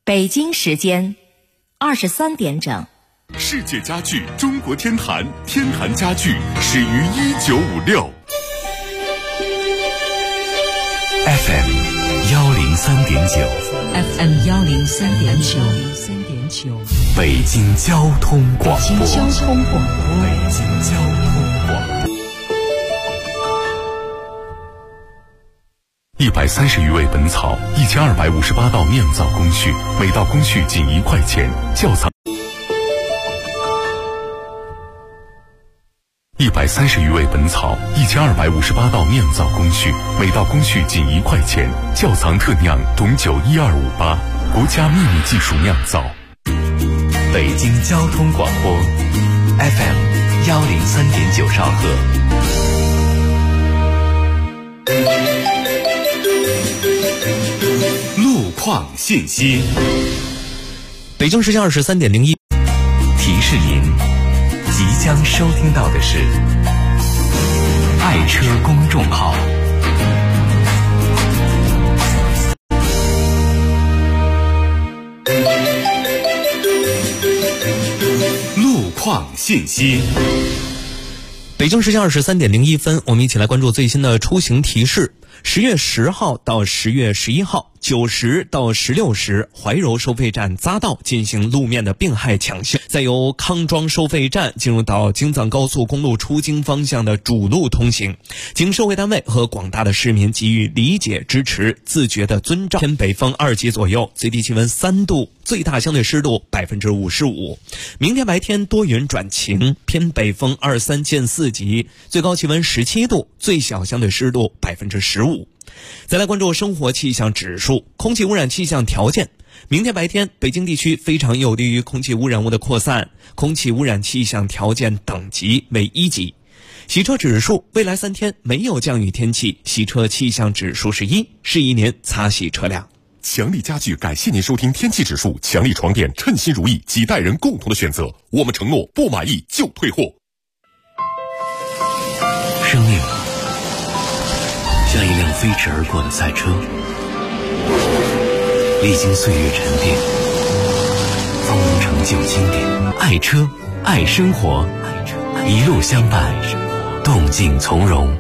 北京时间23点整。 世界家具中国天坛，天坛家具始于1956。FM 103.9 FM 103.9 北京交通广播。 北京交通广播。 北京交通广播。130余味本草，1258道酿造工序，每道工序仅1块钱，窖藏。130余味本草，1258道酿造工序，每道工序仅1块钱，窖藏特酿董酒12588，国家秘密技术酿造。北京交通广播 FM 103.9兆赫。路况信息。 北京时间23:01， 提示您，即将收听到的是爱车公众号。路况信息。 北京时间23:01分，我们一起来关注最新的出行提示。10月10号到10月11号9时到16时，怀柔收费站匝道进行路面的并排抢修，再由康庄收费站进入到京藏高速公路出京方向的主路通行。经社会单位和广大的市民给予理解支持，自觉的遵照。偏北风2级左右，最低气温3度，最大相对湿度55%。明天白天多云转晴，偏北风2、3见4级，最高气温17度，最小相对湿度15%。再来关注生活气象指数，空气污染气象条件。明天白天，北京地区非常有利于空气污染物的扩散，空气污染气象条件等级为1级。洗车指数，未来3天没有降雨天气，洗车气象指数是1，适宜您擦洗车辆。 强力家具感谢您收听天气指数，强力床垫称心如意，几代人共同的选择。我们承诺不满意就退货。 生命像一辆飞驰而过的赛车，历经岁月沉淀，方能成就经典。爱车，爱生活，一路相伴，动静从容。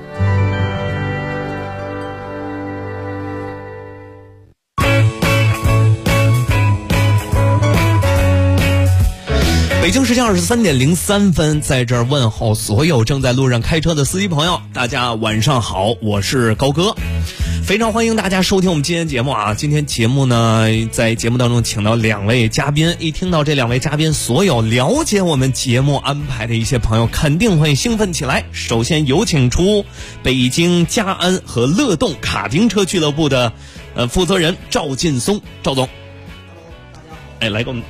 北京时间23:03分，在这儿问候所有正在路上开车的司机朋友，大家晚上好，我是高哥，非常欢迎大家收听我们今天节目啊。今天节目呢，在节目当中请到2位嘉宾，一听到这2位嘉宾，所有了解我们节目安排的一些朋友肯定会兴奋起来。首先有请出北京嘉安和乐动卡丁车俱乐部的负责人赵劲松，赵总。哎，来给我们。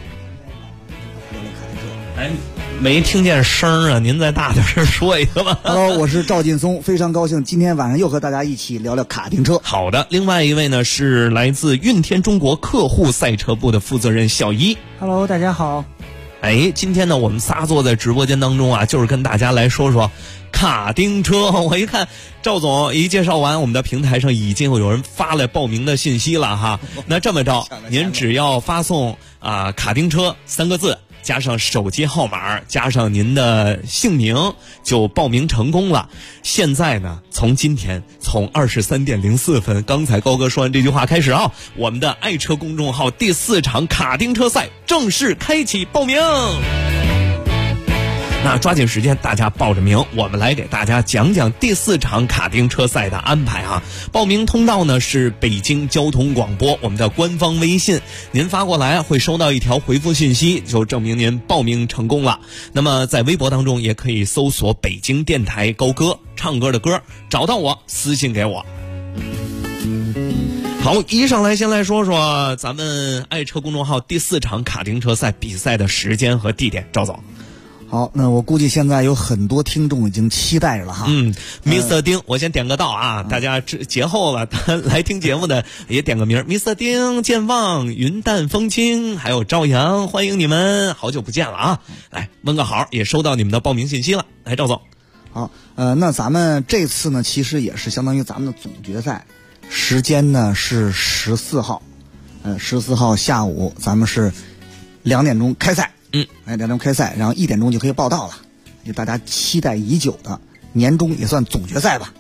哎，没听见声啊，您再大点声说一个吧。 Hello， 我是赵劲松，非常高兴今天晚上又和大家一起聊聊卡丁车。 好的，另外一位呢是来自运天中国客户赛车部的负责人小一。 Hello， 大家好。 哎，今天呢我们仨坐在直播间当中啊，就是跟大家来说说卡丁车。我一看赵总一介绍完，我们的平台上已经有人发了报名的信息了哈。那这么着，您只要发送卡丁车3个字，加上手机号码，加上您的姓名，就报名成功了。现在呢，从今天，从23:04分，刚才高哥说完这句话开始啊，我们的爱车公众号第4场卡丁车赛正式开启报名。那抓紧时间，大家报着名，我们来给大家讲讲第4场卡丁车赛的安排啊。报名通道呢是北京交通广播我们的官方微信，您发过来会收到一条回复信息，就证明您报名成功了。那么在微博当中也可以搜索北京电台高歌，唱歌的歌，找到我私信给我。好，一上来先来说说咱们爱车公众号第4场卡丁车赛比赛的时间和地点，赵总。 好，那我估计现在有很多听众已经期待着了哈。 Mr. 丁，我先点个到啊，大家节后了来听节目的也点个名 ，Mr. 丁、健忘、云淡风轻，还有朝阳，欢迎你们，好久不见了啊！来问个好，也收到你们的报名信息了。来，赵总。 好，那咱们这次呢，其实也是相当于咱们的总决赛，时间呢是14号。 14号下午咱们是2点钟开赛，2点钟开赛，然后1点钟就可以报到了，就大家期待已久的年终也算总决赛吧。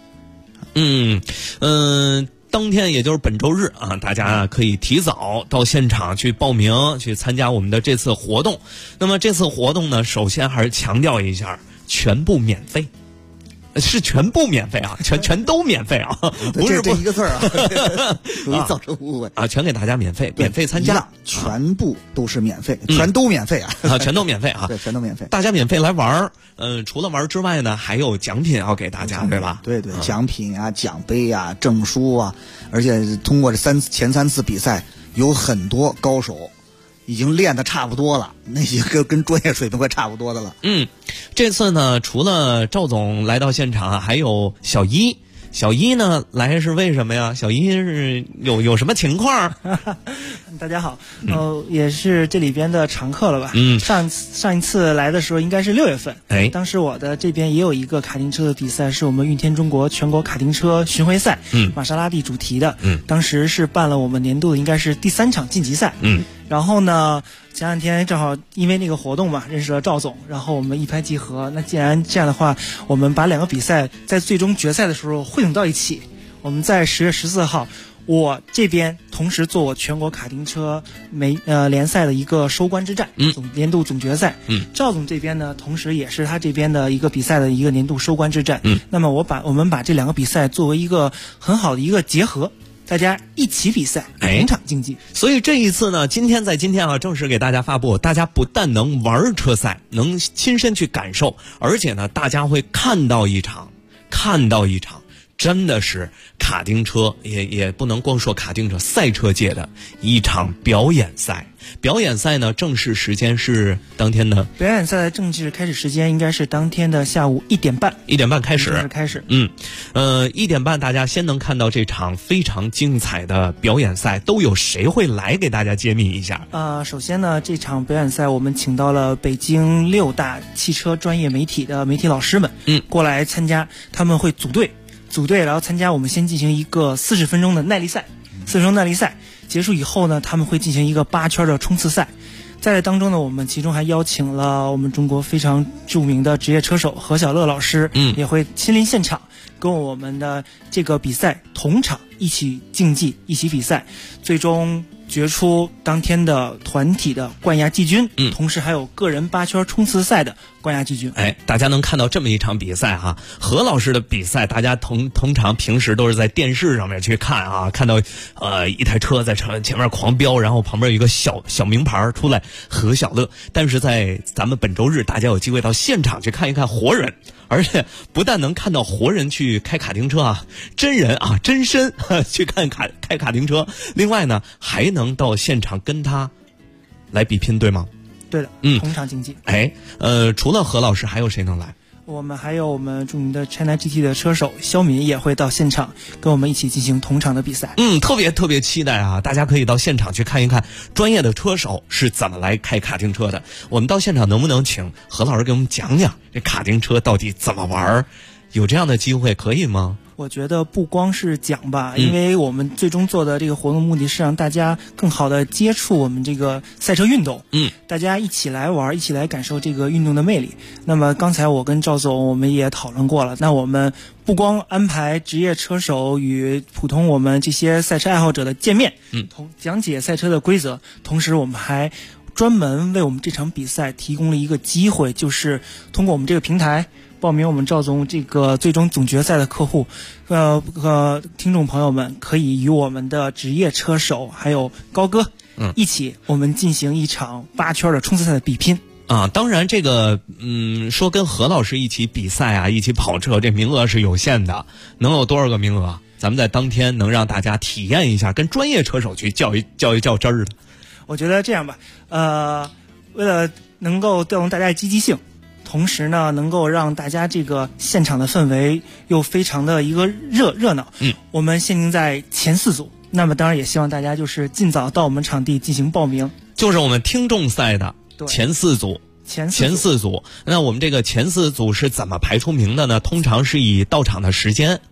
当天也就是本周日啊，大家可以提早到现场去报名，去参加我们的这次活动。那么这次活动呢，首先还是强调一下，全部免费。是全部免费啊，全都免费啊，不是这一个字啊，容易造成误会啊，全给大家免费，免费参加， 全部都是免费，全都免费啊， 全都免费啊， 对，全都免费， 大家免费来玩儿，除了玩之外呢，还有奖品要给大家，对吧？ 对，奖品啊、奖杯啊、证书啊，而且通过前3次比赛，有很多高手已经练得差不多了，那些跟专业水平快差不多的了。 这次呢，除了赵总来到现场，还有小一。小一呢来是为什么呀？小一是有什么情况？ 大家好，也是这里边的常客了吧？上一次来的时候应该是6月份，当时我的这边也有一个卡丁车的比赛，是我们运天中国全国卡丁车巡回赛，玛莎拉蒂主题的，当时是办了我们年度的应该是第3场晋级赛，然后呢，前2天正好因为那个活动嘛，认识了赵总，然后我们一拍即合。那既然这样的话，我们把2个比赛在最终决赛的时候汇总到一起。我们在10月14号，我这边同时做我全国卡丁车联赛的一个收官之战，年度总决赛。赵总这边呢，同时也是他这边的一个比赛的一个年度收官之战。那么我们把这2个比赛作为一个很好的一个结合。大家一起比赛，同场竞技。 所以这一次呢，今天啊，正式给大家发布，大家不但能玩车赛，能亲身去感受，而且呢，大家会看到一场，真的是卡丁车，也不能光说卡丁车，赛车界的一场表演赛。表演赛呢，正式时间是当天的。 表演赛的正式开始时间应该是当天的下午1点半。 1点半开始。1点半大家先能看到这场非常精彩的表演赛，都有谁会来给大家揭秘一下？ 首先呢，这场表演赛我们请到了北京6大汽车专业媒体的媒体老师们，过来参加，他们会组队，然后参加我们先进行一个40分钟的耐力赛，40分钟耐力赛结束以后呢，他们会进行一个8圈的冲刺赛。在这当中呢，我们其中还邀请了我们中国非常著名的职业车手何小乐老师，也会亲临现场跟我们的这个比赛同场一起竞技，一起比赛，最终决出当天的团体的冠亚季军，同时还有个人8圈冲刺赛的冠亚季军。 大家能看到这么一场比赛哈，何老师的比赛，大家通常平时都是在电视上面去看啊，看到一台车在前面狂飙，然后旁边有一个小名牌出来何小乐，但是在咱们本周日，大家有机会到现场去看一看活人，而且不但能看到活人去开卡丁车啊，真人啊真身去开卡丁车，另外呢还能到现场跟他来比拼，对吗？ 对的，同场竞技。 除了何老师，还有谁能来？ 我们还有我们著名的 China GT 的车手肖敏也会到现场跟我们一起进行同场的比赛。 特别期待啊！大家可以到现场去看一看专业的车手是怎么来开卡丁车的。我们到现场能不能请何老师给我们讲讲这卡丁车到底怎么玩？有这样的机会可以吗？ 我觉得不光是讲吧，因为我们最终做的这个活动目的是让大家更好的接触我们这个赛车运动，大家一起来玩，一起来感受这个运动的魅力。那么刚才我跟赵总我们也讨论过了，那我们不光安排职业车手与普通我们这些赛车爱好者的见面，讲解赛车的规则，同时我们还专门为我们这场比赛提供了一个机会，就是通过我们这个平台报名我们赵总这个最终总决赛的客户，听众朋友们可以与我们的职业车手还有高哥，一起我们进行一场8圈的冲刺赛的比拼。 当然这个说跟何老师一起比赛啊，一起跑车，这名额是有限的，能有多少个名额？咱们在当天能让大家体验一下跟专业车手去较真儿的。 我觉得这样吧，为了能够调动大家的积极性，同时呢能够让大家这个现场的氛围又非常的一个热闹，我们限定在前4组，那么当然也希望大家就是尽早到我们场地进行报名， 就是我们听众赛的前4组。前四组，那我们这个前4组是怎么排出名的呢？通常是以到场的时间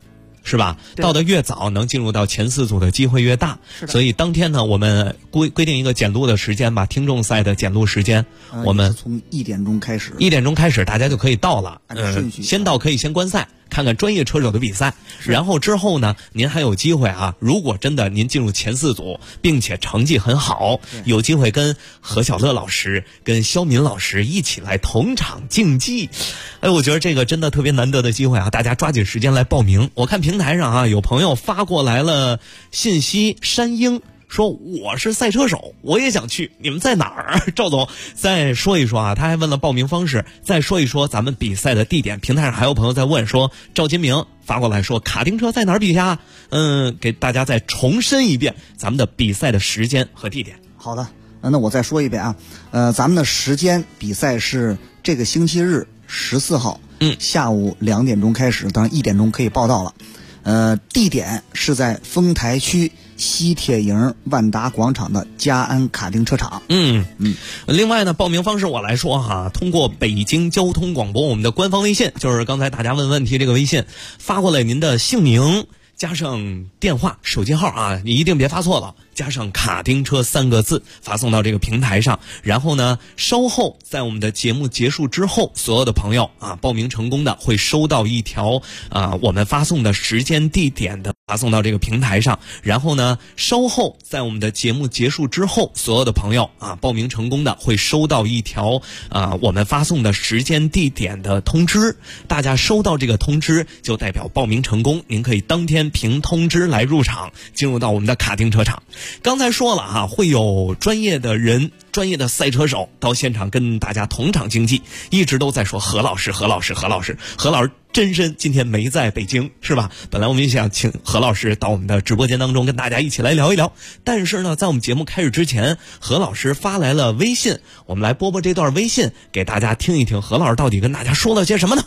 是吧？到得越早，能进入到前4组的机会越大。所以当天呢，我们规定一个检录的时间吧，听众赛的检录时间，我们从1点钟开始 ，1点钟开始，大家就可以到了。先到可以先观赛，看看专业车手的比赛，然后之后呢，您还有机会啊，如果真的您进入前4组，并且成绩很好，有机会跟何小乐老师、跟肖敏老师一起来同场竞技。哎，我觉得这个真的特别难得的机会啊，大家抓紧时间来报名。我看平台上啊，有朋友发过来了信息，山鹰说我是赛车手，我也想去，你们在哪儿？赵总再说一说啊，他还问了报名方式，再说一说咱们比赛的地点。平台上还有朋友在问说，赵金明发过来说卡丁车在哪儿比呀？给大家再重申一遍咱们的比赛的时间和地点。 好的，那我再说一遍啊，咱们的时间比赛是这个星期日14号，下午2点钟开始，当然1点钟可以报到了。地点是在丰台区西铁营万达广场的嘉安卡丁车场。 另外呢，报名方式我来说哈，通过北京交通广播我们的官方微信，就是刚才大家问问题这个微信，发过来您的姓名加上电话、手机号啊，你一定别发错了，加上卡丁车3个字发送到这个平台上。然后呢，稍后在我们的节目结束之后，所有的朋友啊，报名成功的会收到一条我们发送的时间地点的发送到这个平台上。然后呢，稍后在我们的节目结束之后，所有的朋友啊，报名成功的会收到一条我们发送的时间地点的通知。大家收到这个通知就代表报名成功，您可以当天凭通知来入场，进入到我们的卡丁车场。刚才说了啊，会有专业的人、专业的赛车手到现场跟大家同场竞技，一直都在说何老师真身今天没在北京，是吧？本来我们也想请何老师到我们的直播间当中跟大家一起来聊一聊，但是呢，在我们节目开始之前，何老师发来了微信，我们来播这段微信给大家听一听，何老师到底跟大家说了些什么呢？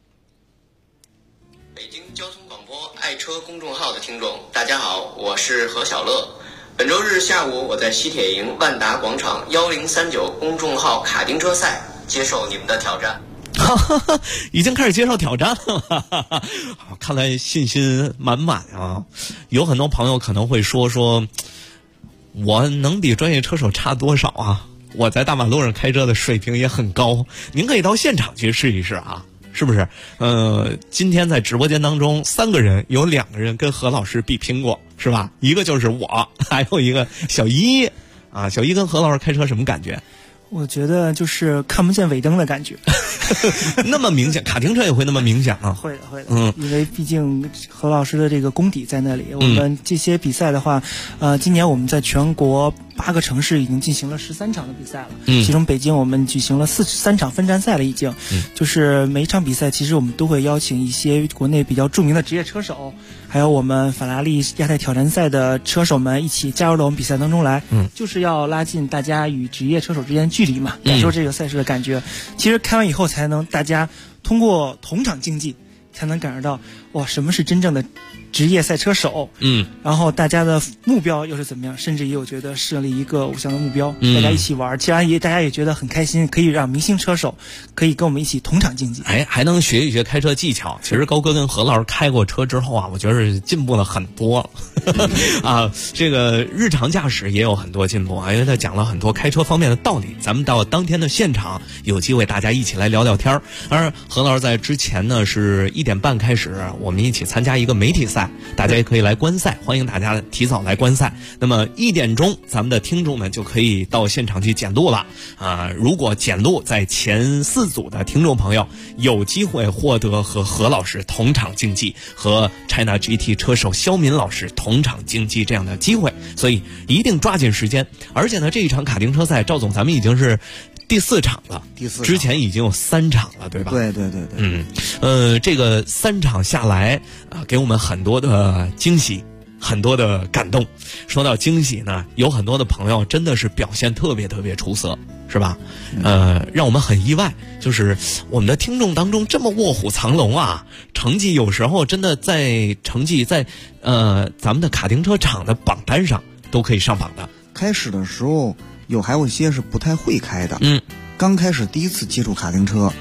北京交通广播爱车公众号的听众，大家好，我是何小乐。本周日下午，我在西铁营万达广场1039公众号卡丁车赛接受你们的挑战。 已经开始接受挑战了，看来信心满满啊！有很多朋友可能会说，我能比专业车手差多少啊？我在大马路上开车的水平也很高，您可以到现场去试一试啊，是不是？今天在直播间当中3个人，有2个人跟何老师比拼过，是吧？一个就是我，还有一个小一啊。小一跟何老师开车什么感觉？ 我觉得就是看不见尾灯的感觉。 那么明显，卡丁车也会那么明显啊？ 会的，因为毕竟何老师的这个功底在那里。我们这些比赛的话，今年我们在全国8个城市已经进行了13场的比赛了，其中北京我们举行了3场分站赛了已经。就是每一场比赛，其实我们都会邀请一些国内比较著名的职业车手，还有我们法拉利亚太挑战赛的车手们一起加入到我们比赛当中来，就是要拉近大家与职业车手之间的距离嘛，感受这个赛事的感觉。其实开完以后才能大家通过同场竞技才能感受到哇，什么是真正的职业赛车手。然后大家的目标又是怎么样，甚至也有觉得设立一个偶像的目标，大家一起玩，既然大家也觉得很开心，可以让明星车手可以跟我们一起同场竞技， 还能学一学开车技巧。其实高哥跟何老师开过车之后啊，我觉得是进步了很多啊，这个日常驾驶也有很多进步啊，因为他讲了很多开车方面的道理。咱们到当天的现场有机会大家一起来聊聊天。而何老师在之前呢是1点半开始，我们一起参加一个媒体赛，大家也可以来观赛，欢迎大家提早来观赛。那么1点钟，咱们的听众们就可以到现场去检录了啊！如果检录在前4组的听众朋友，有机会获得和何老师同场竞技，和 China GT 车手肖敏老师同场竞技这样的机会，所以一定抓紧时间。而且呢，这一场卡丁车赛，赵总咱们已经是第4场了，之前已经有3场了，对吧？ 对。 这个3场下来给我们很多的惊喜，很多的感动。说到惊喜呢，有很多的朋友真的是表现特别特别出色，是吧？让我们很意外，就是我们的听众当中这么卧虎藏龙啊，成绩有时候真的在咱们的卡丁车场的榜单上都可以上榜的。 开始的时候还有一些是不太会开的，刚开始第一次接触卡丁车，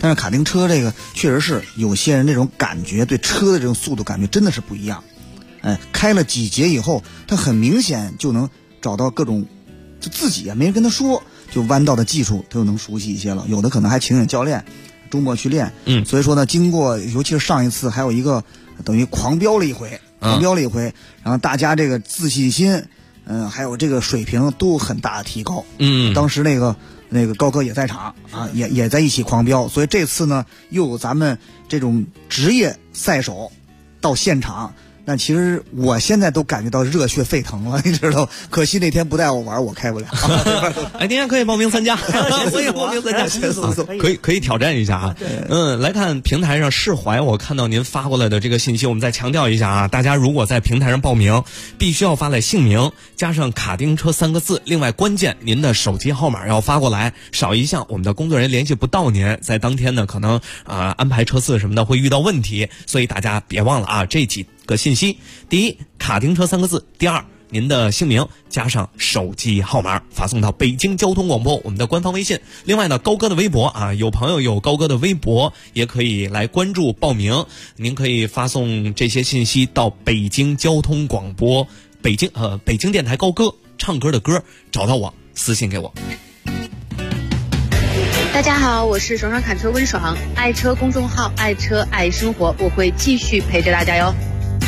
但是卡丁车这个确实是有些人这种感觉，对车的这种速度感觉真的是不一样。开了几节以后，他很明显就能找到各种，就自己没人跟他说，就弯道的技术他就能熟悉一些了。有的可能还请教练周末去练。所以说呢，经过尤其是上一次还有一个等于狂飙了一回，然后大家这个自信心，还有这个水平都很大的提高。当时那个高哥也在场啊，也在一起狂飙，所以这次呢又有咱们这种职业赛手到现场。但其实我现在都感觉到热血沸腾了，你知道，可惜那天不带我玩，我开不了。 今天可以报名参加，可以报名参加，可以挑战一下啊。来看平台上释怀，我看到您发过来的这个信息，我们再强调一下啊，大家如果在平台上报名，必须要发来姓名加上卡丁车3个字，另外关键您的手机号码要发过来，少一项我们的工作人员联系不到您，在当天呢可能安排车次什么的会遇到问题，所以大家别忘了啊，这几个信息：第一，卡丁车3个字；第二，您的姓名加上手机号码发送到北京交通广播我们的官方微信。另外呢，高哥的微博啊，有朋友有高哥的微博也可以来关注报名。您可以发送这些信息到北京交通广播北京电台高歌唱歌的歌，找到我私信给我。 大家好，我是爽爽侃车温爽，爱车公众号爱车爱生活，我会继续陪着大家哟。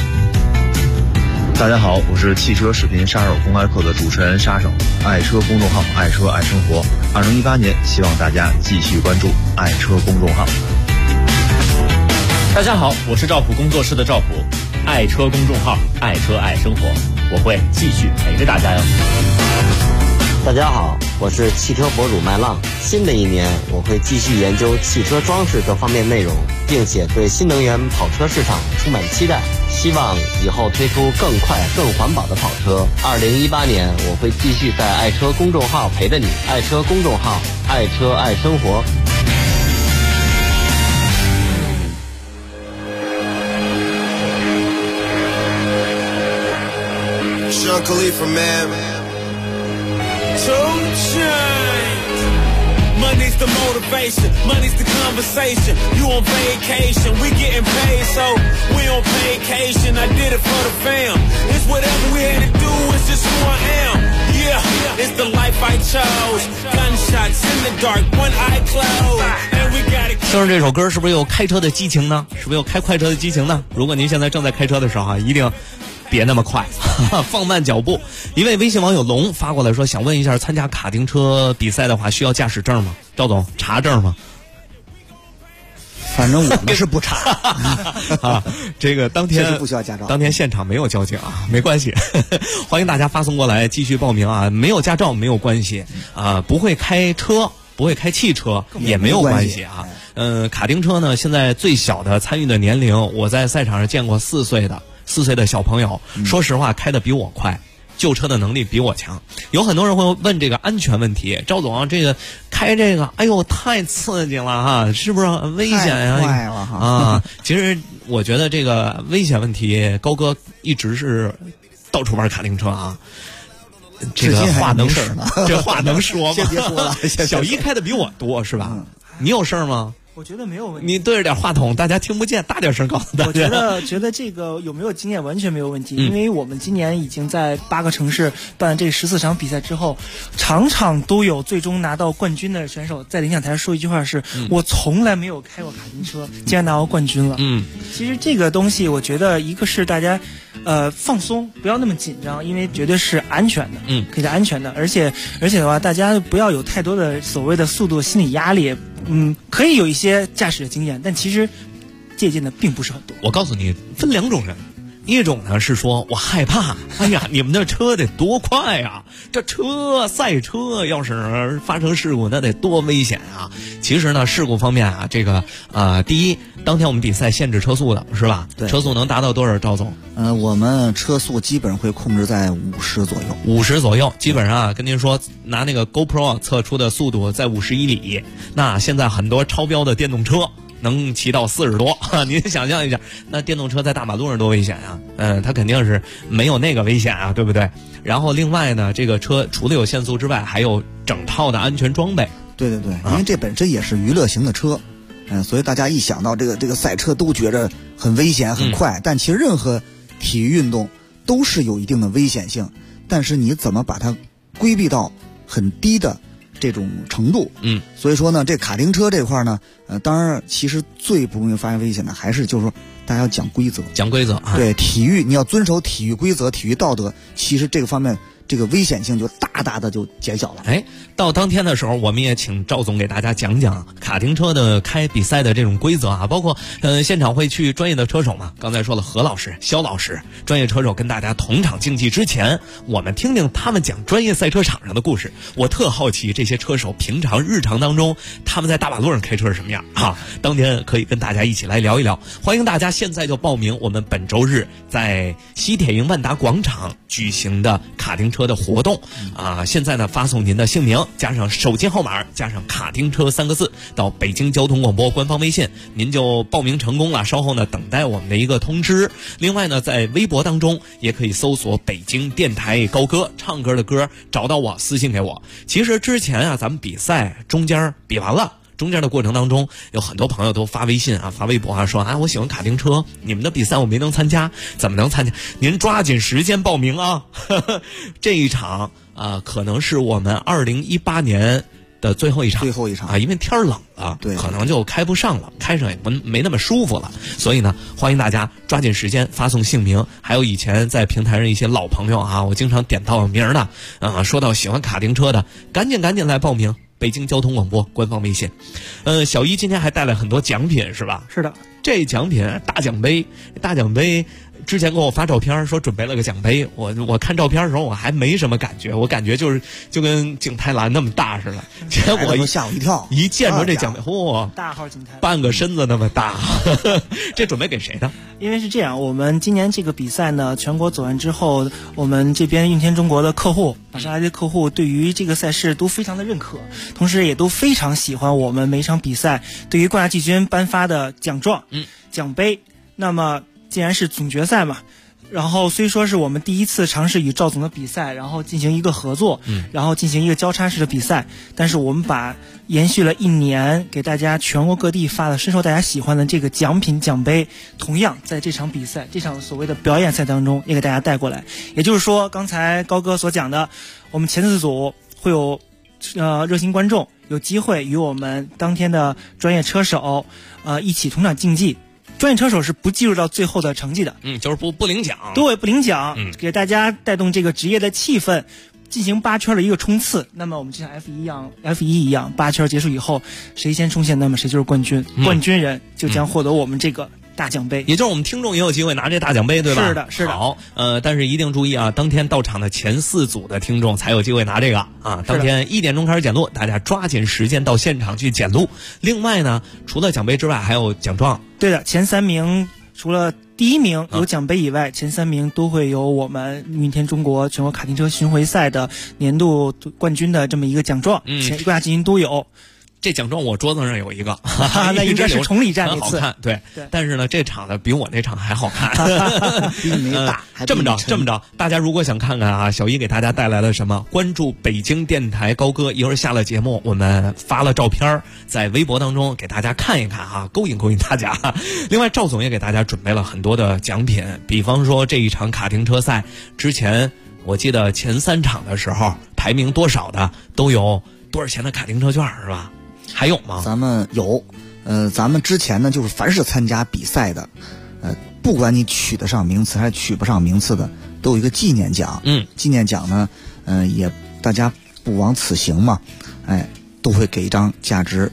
大家好，我是汽车视频杀手公开课的主持人沙手，爱车公众号爱车爱生活。2018年，希望大家继续关注爱车公众号。 大家好，我是赵普工作室的赵普，爱车公众号爱车爱生活，我会继续陪着大家哟。 大家好，我是汽车博主麦浪。新的一年，我会继续研究汽车装饰各方面内容，并且对新能源跑车市场充满期待，希望以后推出更快更环保的跑车。2018年，我会继续在爱车公众号陪着你，爱车公众号爱车爱生活。 Money's the motivation, money's the conversation. You on vacation, we getting paid, so we on vacation. I did it for the fam. It's whatever we had to do, it's just who I am. Yeah, it's the life I chose. Gunshots in the dark, one eye closed, and we got it. 听着这首歌，是不是有开车的激情呢？是不是有开快车的激情呢？如果您现在正在开车的时候啊，一定别那么快，放慢脚步。一位微信网友龙发过来说，想问一下，参加卡丁车比赛的话，需要驾驶证吗？赵总，查证吗？ 反正我们是不查啊。这个当天不需要驾照， 当天现场没有交警啊，没关系。欢迎大家发送过来继续报名啊，没有驾照没有关系啊，不会开车不会开汽车也没有关系啊。卡丁车呢，现在最小的参与的年龄，我在赛场上见过4岁的小朋友，说实话开的比我快，救车的能力比我强。有很多人会问这个安全问题，赵总啊，这个开这个，哎呦，太刺激了哈，是不是很危险呀？ 太快了哈啊！其实我觉得这个危险问题，高哥一直是到处玩卡丁车啊。这个话能说，这话能说吗？ 先别说了， 小姨开的比我多是吧？你有事儿吗？ 我觉得没有问题。 你对着点话筒，大家听不见，大点声告诉大家。 我觉得这个有没有经验完全没有问题，因为我们今年已经在8个城市办这14场比赛之后，场场都有最终拿到冠军的选手在领奖台说一句话是：我从来没有开过卡丁车，竟然拿到冠军了。其实这个东西，我觉得一个是大家放松，不要那么紧张，因为绝对是安全的，可以是安全的，而且的话，大家不要有太多的所谓的速度心理压力。可以有一些驾驶的经验，但其实借鉴的并不是很多。 我告诉你，分2种人，一种呢是说我害怕，哎呀，你们的车得多快啊！这赛车要是发生事故，那得多危险啊！其实呢，事故方面啊，这个第一，当天我们比赛限制车速的是吧？ 对， 车速能达到多少？赵总？ 我们车速基本会控制在50左右。 50左右，基本上啊，跟您说，拿那个 GoPro 测出的速度在51里，那现在很多超标的电动车能骑到40多，您想象一下，那电动车在大马路上多危险啊！它肯定是没有那个危险啊，对不对？然后另外呢，这个车除了有限速之外，还有整套的安全装备。 对，因为这本身也是娱乐型的车， 所以大家一想到这个赛车都觉着很危险很快，但其实任何体育运动都是有一定的危险性，但是你怎么把它规避到很低的这种程度？所以说呢，这卡丁车这块呢，当然其实最不容易发生危险的还是就是说大家要讲规则，对，体育你要遵守体育规则、体育道德，其实这个方面这个危险性就大大的就减小了。 到当天的时候，我们也请赵总给大家讲讲卡丁车的开比赛的这种规则啊，包括现场会去专业的车手嘛，刚才说了何老师、肖老师，专业车手跟大家同场竞技之前，我们听听他们讲专业赛车场上的故事。我特好奇这些车手平常日常当中他们在大马路上开车是什么样啊？当天可以跟大家一起来聊一聊。欢迎大家现在就报名我们本周日在西铁营万达广场举行的卡丁车的活动啊！现在呢，发送您的姓名加上手机号码加上卡丁车3个字到北京交通广播官方微信，您就报名成功了。稍后呢，等待我们的一个通知。另外呢，在微博当中也可以搜索北京电台高歌，唱歌的歌，找到我私信给我。其实之前啊，咱们比赛中间比完了。中间的过程当中，有很多朋友都发微信啊、发微博啊，说我喜欢卡丁车，你们的比赛我没能参加，怎么能参加？您抓紧时间报名啊！这一场可能是我们2018年的最后一场啊，因为天冷了，对，可能就开不上了，开上也没那么舒服了，所以呢，欢迎大家抓紧时间发送姓名，还有以前在平台上一些老朋友啊，我经常点到名的说到喜欢卡丁车的，赶紧来报名。北京交通广播官方微信。小一今天还带来很多奖品是吧？ 是的， 这奖品大奖杯之前给我发照片说准备了个奖杯，我看照片的时候我还没什么感觉，我感觉就跟景泰蓝那么大似的，结果吓我一跳， 一见着这奖杯， 大号景泰蓝， 半个身子那么大，这准备给谁的？ 因为是这样，我们今年这个比赛呢，全国走完之后，我们这边运天中国的客户，马上来的客户对于这个赛事都非常的认可，同时也都非常喜欢我们每一场比赛对于冠亚季军颁发的奖状、奖杯。那么既然是总决赛嘛，然后虽说是我们第一次尝试与赵总的比赛，然后进行一个合作，然后进行一个交叉式的比赛，但是我们把延续了1年给大家全国各地发的深受大家喜欢的这个奖品奖杯，同样在这场比赛这场所谓的表演赛当中也给大家带过来。也就是说刚才高哥所讲的，我们前4组会有热心观众有机会与我们当天的专业车手一起同场竞技。专业车手是不计入到最后的成绩的， 就是不领奖， 对，不领奖，给大家带动这个职业的气氛，进行8圈的一个冲刺。那么我们就像 F1 一样，8圈结束以后，谁先冲线，那么谁就是冠军，冠军人就将获得我们这个大奖杯， 也就是我们听众也有机会拿这大奖杯，对吧？ 是的。 好，但是一定注意啊，当天到场的前4组的听众才有机会拿这个啊。当天1点钟开始检录，大家抓紧时间到现场去检录。另外呢，除了奖杯之外，还有奖状。 对的，前3名除了第1名有奖杯以外，前3名都会有我们运天中国全国卡丁车巡回赛的年度冠军的这么一个奖状，冠亚季军都有。 这奖状我桌子上有一个， 那应该是崇礼站那次， 很好看，对。但是呢，这场呢比我那场还好看， 比你那大。 这么着，大家如果想看看啊，小一给大家带来了什么，关注北京电台高歌，一会儿下了节目，我们发了照片在微博当中给大家看一看啊，勾引大家。另外，赵总也给大家准备了很多的奖品，比方说这一场卡丁车赛之前，我记得前3场的时候排名多少的都有多少钱的卡丁车券是吧？还有吗？ 咱们有，咱们之前呢，就是凡是参加比赛的，不管你取得上名次还是取不上名次的，都有一个纪念奖。纪念奖呢，也大家不枉此行嘛，都会给一张价值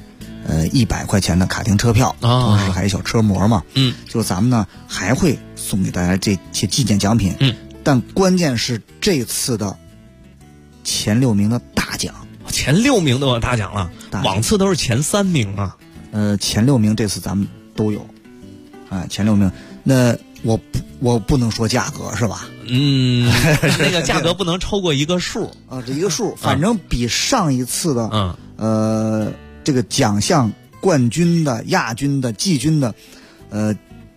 100块钱的卡丁车票，同时还有小车模嘛。就咱们呢还会送给大家这些纪念奖品。但关键是这次的前6名的大奖。 前6名都有大奖了，往次都是前3名啊。 前6名这次咱们都有，前6名。那我不能说价格是吧？ 那个价格不能超过一个数这一个数，反正比上一次的这个奖项冠军的、亚军的、季军的，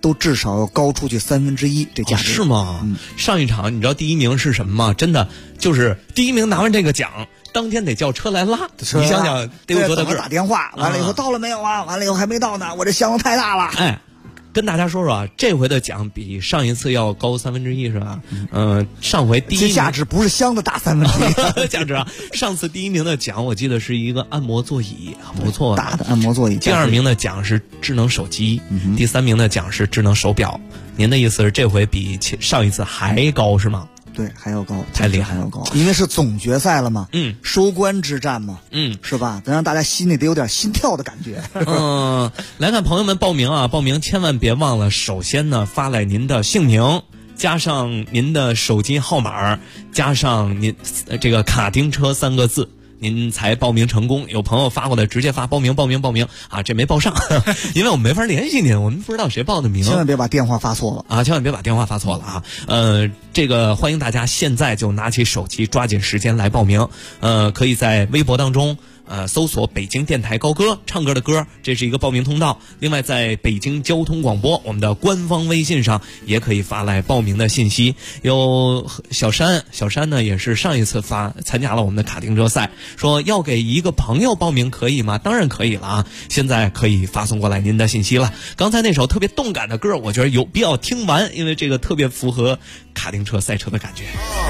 都至少要高出去1/3这价值。 是吗？上一场你知道第1名是什么吗？真的就是第1名拿完这个奖，当天得叫车来拉。你想想得有多大个？ 打电话完了以后到了没有啊？完了以后还没到呢，我这箱子太大了。 哎。跟大家说说啊，这回的奖比上一次要高1/3是吧？上回第1名这价值不是箱子大1/3 价值啊！上次第1名的奖我记得是一个按摩座椅，很不错， 大的按摩座椅。 第2名的奖是智能手机，第3名的奖是智能手表。您的意思是这回比上一次还高是吗？ 对，还要高， 太厉害， 还要高，因为是总决赛了嘛，收官之战嘛，是吧？得让大家心里得有点心跳的感觉。 来看朋友们报名啊，报名千万别忘了，首先呢发来您的姓名，加上您的手机号码，加上您这个卡丁车3个字。您才报名成功。有朋友发过来直接发报名啊，这没报上因为我们没法联系您，我们不知道谁报的名。 千万别把电话发错了啊，千万别把电话发错了啊。这个欢迎大家现在就拿起手机，抓紧时间来报名。可以在微博当中搜索北京电台高歌，唱歌的歌，这是一个报名通道。另外在北京交通广播我们的官方微信上也可以发来报名的信息。有小山呢也是上一次参加了我们的卡丁车赛，说要给一个朋友报名可以吗？当然可以了啊，现在可以发送过来您的信息了。刚才那首特别动感的歌我觉得有必要听完，因为这个特别符合卡丁车赛车的感觉。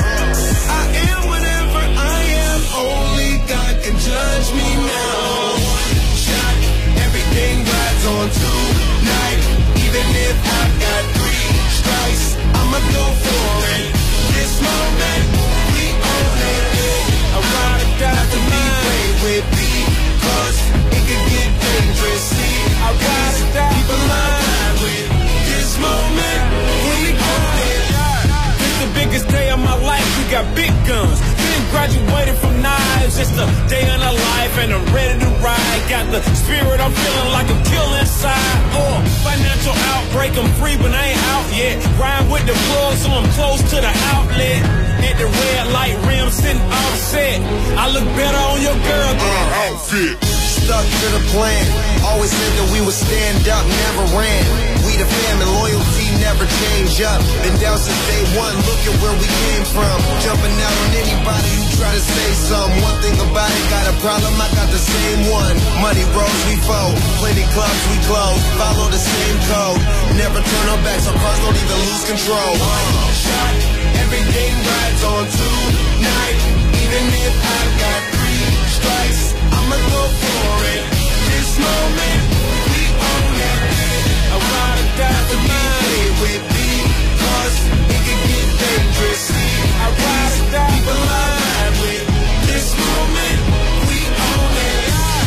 Judge me now. Shot, everything rides on tonight. Even if I got 3 strikes, I'ma go for it. This moment, we own it. I ride or die to me, play with me, cause it could get dangerous. See, I ride or die, keep alive with this moment, we own it. It's the biggest day of my life, we got big guns. Graduated from knives, it's the day of our life and I'm ready to ride. Got the spirit, I'm feeling like a kill inside. Financial outbreak, I'm free but I ain't out yet. Ride with the plug so I'm close to the outlet. Hit the red light rim, sitting offset. I look better on your girl than outfit. Stuck to the plan, always said that we would stand up, never ran. We the family, loyalty never change up. Been down since day one, look at where we came from. Jumping out on anybody who try to say something. One thing about it, got a problem, I got the same one. Money rolls, we fold, plenty clubs, we close. Follow the same code, never turn our backs, our cars don't even lose control. Shot, everything rides on tonight. Even if I got 3 strikes, I'ma go for it. This moment, we own it. I ride or die to me, with me, cause it can get dangerous. I ride or die, keep alive with this moment, we own it.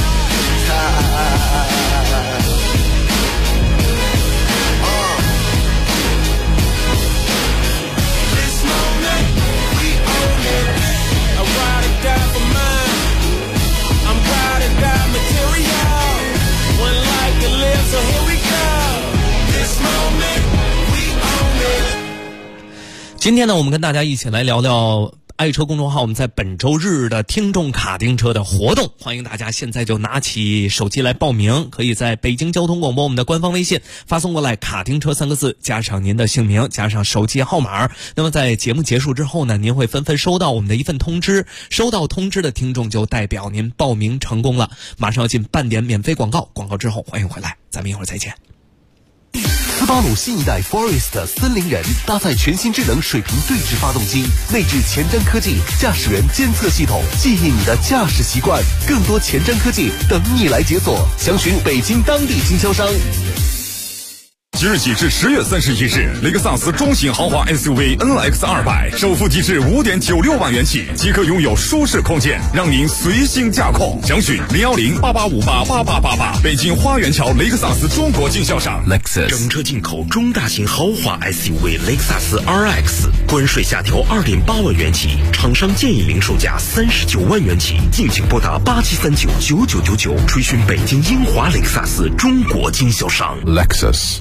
This moment, we own it. I ride or die for mine. I'm ride or die material. One life to live, so here we go. This moment, we own it. 今天呢，我们跟大家一起来聊聊爱车公众号我们在本周日的听众卡丁车的活动，欢迎大家现在就拿起手机来报名，可以在北京交通广播我们的官方微信发送过来卡丁车3个字，加上您的姓名，加上手机号码。那么在节目结束之后呢，您会纷纷收到我们的一份通知，收到通知的听众就代表您报名成功了。马上要进半点免费广告，广告之后欢迎回来，咱们一会儿再见。 斯巴鲁新一代 Forest 森林人搭载全新智能水平对置发动机，内置前瞻科技驾驶员监测系统，记忆你的驾驶习惯。更多前瞻科技等你来解锁，详询北京当地经销商。 即日起至10月31日，雷克萨斯中型豪华 SUV NX 200首付即至5.96万元起，即可拥有舒适空间，让您随心驾控。详询010-8858-8888，北京花园桥雷克萨斯中国经销商。 Lexus 整车进口中大型豪华 SUV 雷克萨斯 RX， 关税下调2.8万元起，厂商建议零售价39万元起，敬请拨打87399999，垂询北京英华雷克萨斯中国经销商。 Lexus。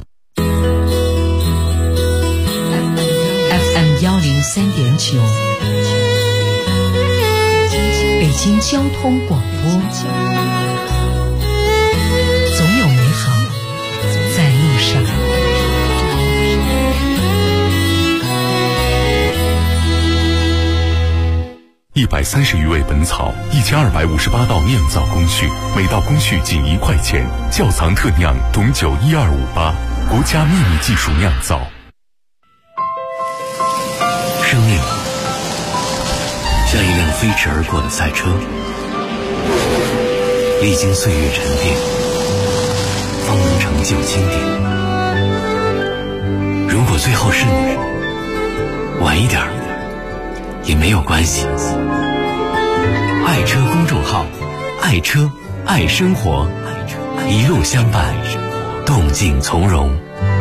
FM 103.9，北京交通广播，总有美好在路上。 130余味本草，1258道酿造工序，每道工序仅1块钱。窖藏特酿董酒12588，国家秘密技术酿造。 生命像一辆飞驰而过的赛车，历经岁月沉淀，方能成就经典。如果最后是你，晚一点也没有关系。爱车公众号，爱车爱生活，一路相伴，动静从容。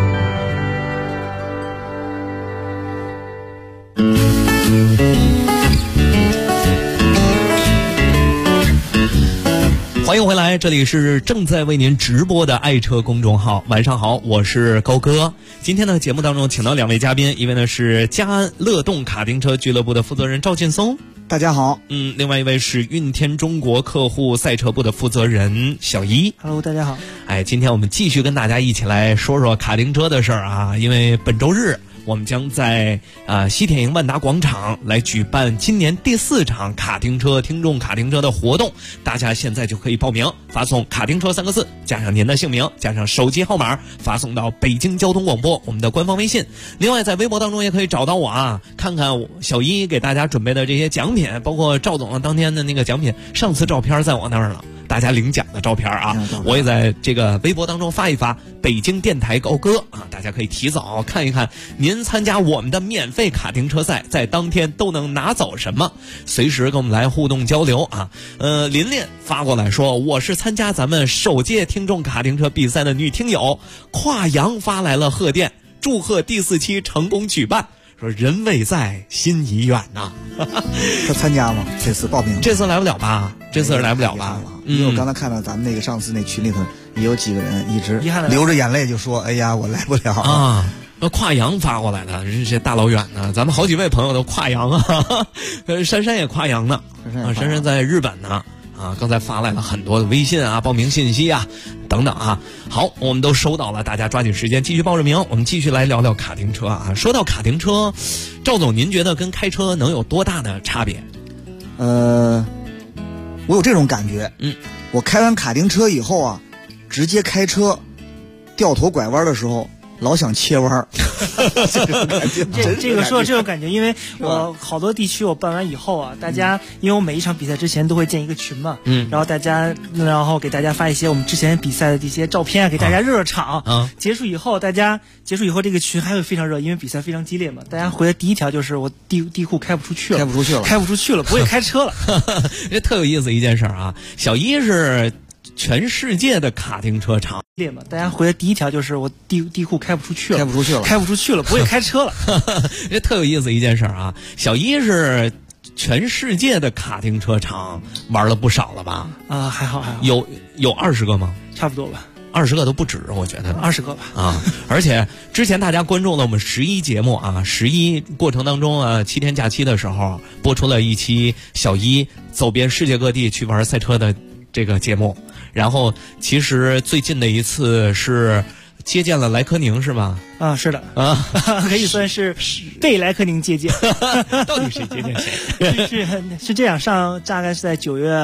欢迎回来，这里是正在为您直播的爱车公众号。晚上好，我是高哥。今天的节目当中请到2位嘉宾，一位呢是嘉安乐动卡丁车俱乐部的负责人赵劲松， 大家好。 另外一位是运天中国客户赛车部的负责人小一。 Hello， 大家好。 今天我们继续跟大家一起来说说卡丁车的事儿啊，因为本周日我们将在西铁营万达广场来举办今年第4场卡丁车听众卡丁车的活动，大家现在就可以报名，发送卡丁车3个字加上您的姓名加上手机号码，发送到北京交通广播我们的官方微信。另外在微博当中也可以找到我啊，看看小一给大家准备的这些奖品，包括赵总当天的那个奖品，上次照片在我那儿了，大家领奖的照片啊，我也在这个微博当中发一发，北京电台高歌啊，大家可以提早看一看您参加我们的免费卡丁车赛在当天都能拿走什么，随时跟我们来互动交流啊。琳琳发过来说，我是参加咱们首届听众卡丁车比赛的女听友，跨洋发来了贺电，祝贺第4期成功举办，说人未在心已远呐。 他参加吗？这次报名？ 这次来不了吧？这次来不了吧？ 因为我刚才看到咱们那个上次那群里头也有几个人一直流着眼泪就说：“哎呀，我来不了啊！”跨洋发过来的，这大老远的，咱们好几位朋友都跨洋啊，珊珊也跨洋呢，珊珊在日本呢。刚才发来了很多的微信啊、报名信息啊等等啊。好，我们都收到了，大家抓紧时间继续报着名。我们继续来聊聊卡丁车啊。说到卡丁车，赵总您觉得跟开车能有多大的差别？ 我有这种感觉。我开完卡丁车以后啊，直接开车掉头拐弯的时候老想切弯这种感觉。 这个说这种感觉，因为我好多地区我办完以后啊，大家因为我每一场比赛之前都会建一个群嘛，然后给大家发一些我们之前比赛的这些照片，给大家热场。结束以后这个群还会非常热，因为比赛非常激烈嘛。大家回来第一条就是我地库开不出去了，不会开车了。 这特有意思一件事啊。小一是全世界的卡丁车场烈嘛，大家回来第一条就是我地库开不出去了，不会开车了。 这特有意思一件事啊。小一是全世界的卡丁车场玩了不少了吧？ 还好。 有20个吗？ 差不多吧。 20个都不止，我觉得 20个吧。 而且之前大家关注了我们11节目啊，11过程当中啊，7天假期的时候播出了一期小一走遍世界各地去玩赛车的这个节目。然后其实最近的一次是接见了莱科宁，是吧？ 是的可以算是被莱科宁接见。 到底谁接见谁？ 是这样，大概是在9月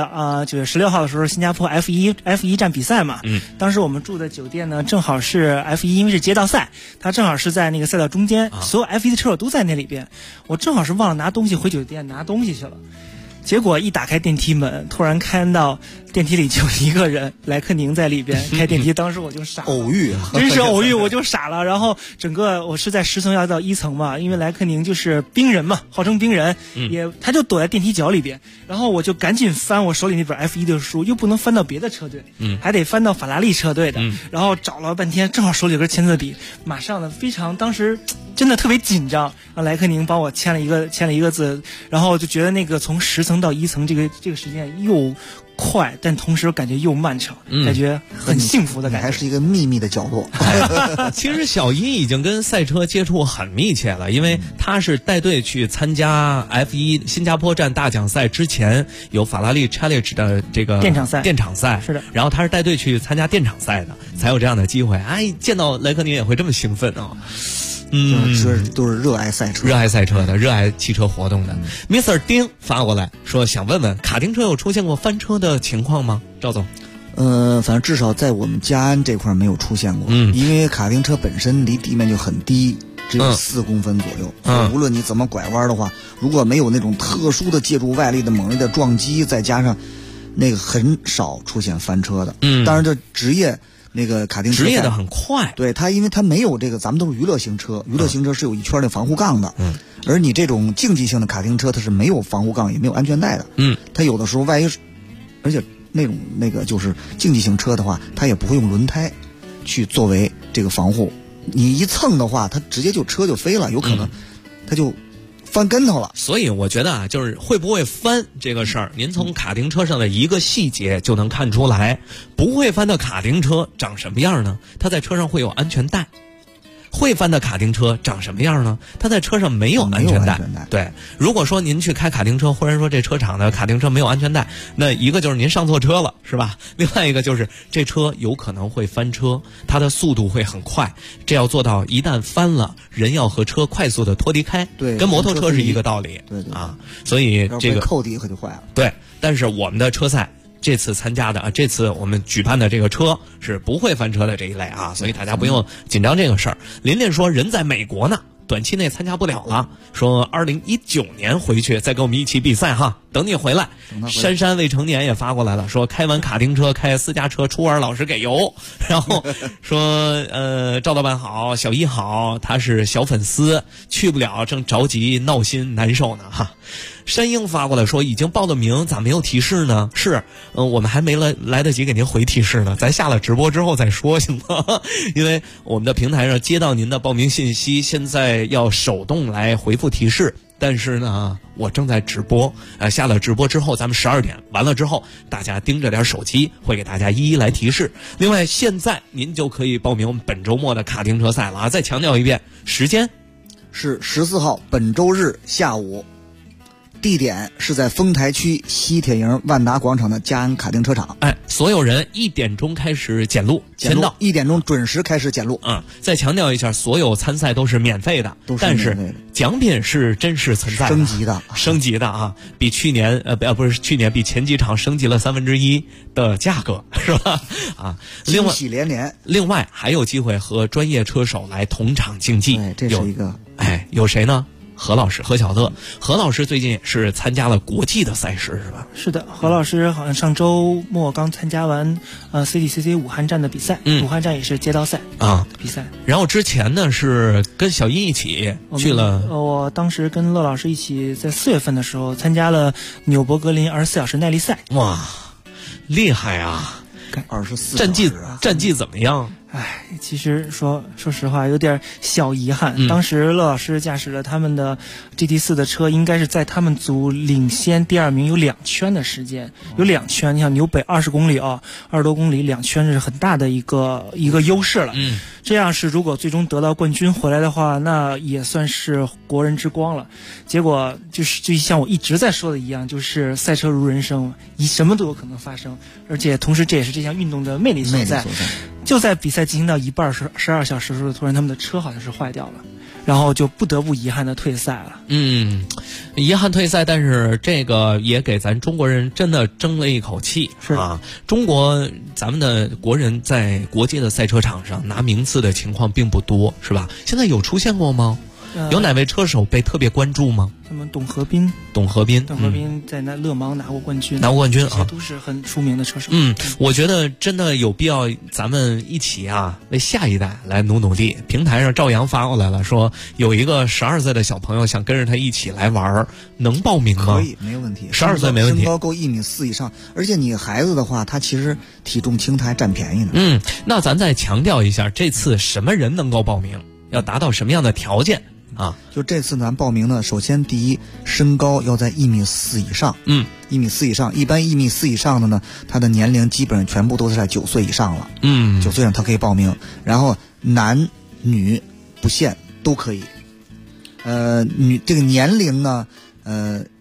16号的时候，新加坡 F1 站比赛嘛。当时我们住的酒店呢，正好是 F1，因为是街道赛，它正好是在那个赛道中间，所有 F1 的车手都在那里边。我正好是忘了拿东西，回酒店拿东西去了。结果一打开电梯门，突然看到电梯里就一个人，莱科宁在里边开电梯。当时我就傻了，真是偶遇，我就傻了。然后我是在10层要到1层嘛，因为莱科宁就是冰人嘛，号称冰人，他就躲在电梯角里边。然后我就赶紧翻我手里那本 F1 的书，又不能翻到别的车队，还得翻到法拉利车队的。然后找了半天，正好手里有根签字笔，马上呢当时真的特别紧张，让莱科宁帮我签了一个字，然后就觉得那个从10层到1层这个时间又快，但同时感觉又漫长，感觉很幸福的感觉。 还是一个秘密的角落。 其实小一已经跟赛车接触很密切了，因为他是带队去参加 F1 新加坡站大奖赛之前有法拉利 Challenge 的这个电场赛是的， 然后他是带队去参加电场赛的，才有这样的机会。见到莱科宁也会这么兴奋啊。 都是热爱赛车、 热爱汽车活动的。Mr. 丁发过来说，想问问卡丁车有出现过翻车的情况吗？赵总。 反正至少在我们嘉安这块没有出现过，因为卡丁车本身离地面就很低，只有4公分左右，无论你怎么拐弯的话，如果没有那种特殊的借助外力的猛烈的撞击，再加上那个很少出现翻车的。当然这职业那个卡丁车职业的很快， 对它，因为它没有这个，咱们都是娱乐型车，娱乐型车是有一圈的防护杠的，而你这种竞技性的卡丁车它是没有防护杠也没有安全带的，它有的时候万一，而且那个就是竞技型车的话，它也不会用轮胎去作为这个防护，你一蹭的话，它直接车就飞了，有可能它就翻跟头了。 所以我觉得就是会不会翻这个事儿，您从卡丁车上的一个细节就能看出来。不会翻的卡丁车长什么样呢？它在车上会有安全带。会翻的卡丁车长什么样呢？它在车上没有安全带。对，如果说您去开卡丁车，忽然说这车厂的卡丁车没有安全带，那一个就是您上错车了，是吧？另外一个就是这车有可能会翻车，它的速度会很快，这要做到一旦翻了，人要和车快速的脱离开， 对， 跟摩托车是一个道理。 对啊，所以这个扣底可就坏了。 对，但是我们的车赛。这次参加的这次我们举办的这个车是不会翻车的这一类啊，所以大家不用紧张这个事儿。琳琳说人在美国呢，短期内参加不了了，说2019年回去再跟我们一起比赛哈，等你回来。珊珊未成年也发过来了，说开完卡丁车开私家车，初二老师给油，然后说赵老板好，小一好，他是小粉丝，去不了正着急闹心难受呢哈。山鹰发过来说已经报了名，咋没有提示呢？是，我们还没来得及给您回提示呢，咱下了直播之后再说行吗？因为我们的平台上接到您的报名信息，现在要手动来回复提示，但是呢，我正在直播，下了直播之后，咱们12点完了之后，大家盯着点手机，会给大家一一来提示。另外，现在您就可以报名我们本周末的卡丁车赛了啊！再强调一遍，时间是14号本周日下午。地点是在丰台区西铁营万达广场的嘉安卡丁车场。 所有人1点钟开始检录，签到 1点钟准时开始检录。 再强调一下，所有参赛都是免费的，但是奖品是真实存在的，升级的啊！比去年不是去年，比前几场升级了1/3的价格，是吧？啊，另外惊喜连连， 另外还有机会和专业车手来同场竞技。 这是一个有谁呢？何老师，何小乐，何老师最近也是参加了国际的赛事，是吧？ 是的，何老师好像上周末刚参加完CDCC 武汉站的比赛，武汉站也是街道赛比赛。 然后之前呢是跟小一起去了， 我当时跟乐老师一起在4月份的时候参加了纽博格林24小时耐力赛。 哇，厉害啊 ！24 战绩怎么样？ 其实说实话有点小遗憾。当时乐老师驾驶了他们的 GT4 的车，应该是在他们组领先第2名有2圈的时间，有2圈。你想纽北20公里啊，20多公里2圈是很大的一个优势了。这样是如果最终得到冠军回来的话，那也算是国人之光了。结果就像我一直在说的一样，就是赛车如人生，什么都有可能发生，而且同时这也是这项运动的魅力所在。就在比赛进行到一半12小时的时候，突然他们的车好像是坏掉了，然后就不得不遗憾的退赛了。 遗憾退赛，但是这个也给咱中国人真的争了一口气啊！咱们的国人在国际的赛车场上拿名次的情况并不多，是吧？现在有出现过吗？有哪位车手被特别关注吗？ 他们董和斌在那勒芒拿过冠军啊， 这些都是很出名的车手。 我觉得真的有必要咱们一起为下一代来努力。平台上赵阳发过来了，说有一个12岁的小朋友想跟着他一起来玩，能报名吗？ 可以，没有问题。 12岁没问题， 身高够1.4米以上，而且你孩子的话，他其实体重轻，他还占便宜呢。 那咱再强调一下，这次什么人能够报名？要达到什么样的条件？ 就这次咱报名呢，首先第一，身高要在1.4米以上，1.4米以上，一般1.4米以上的呢，他的年龄基本上全部都是在9岁以上了，9岁上他可以报名，然后男女不限都可以，这个年龄呢，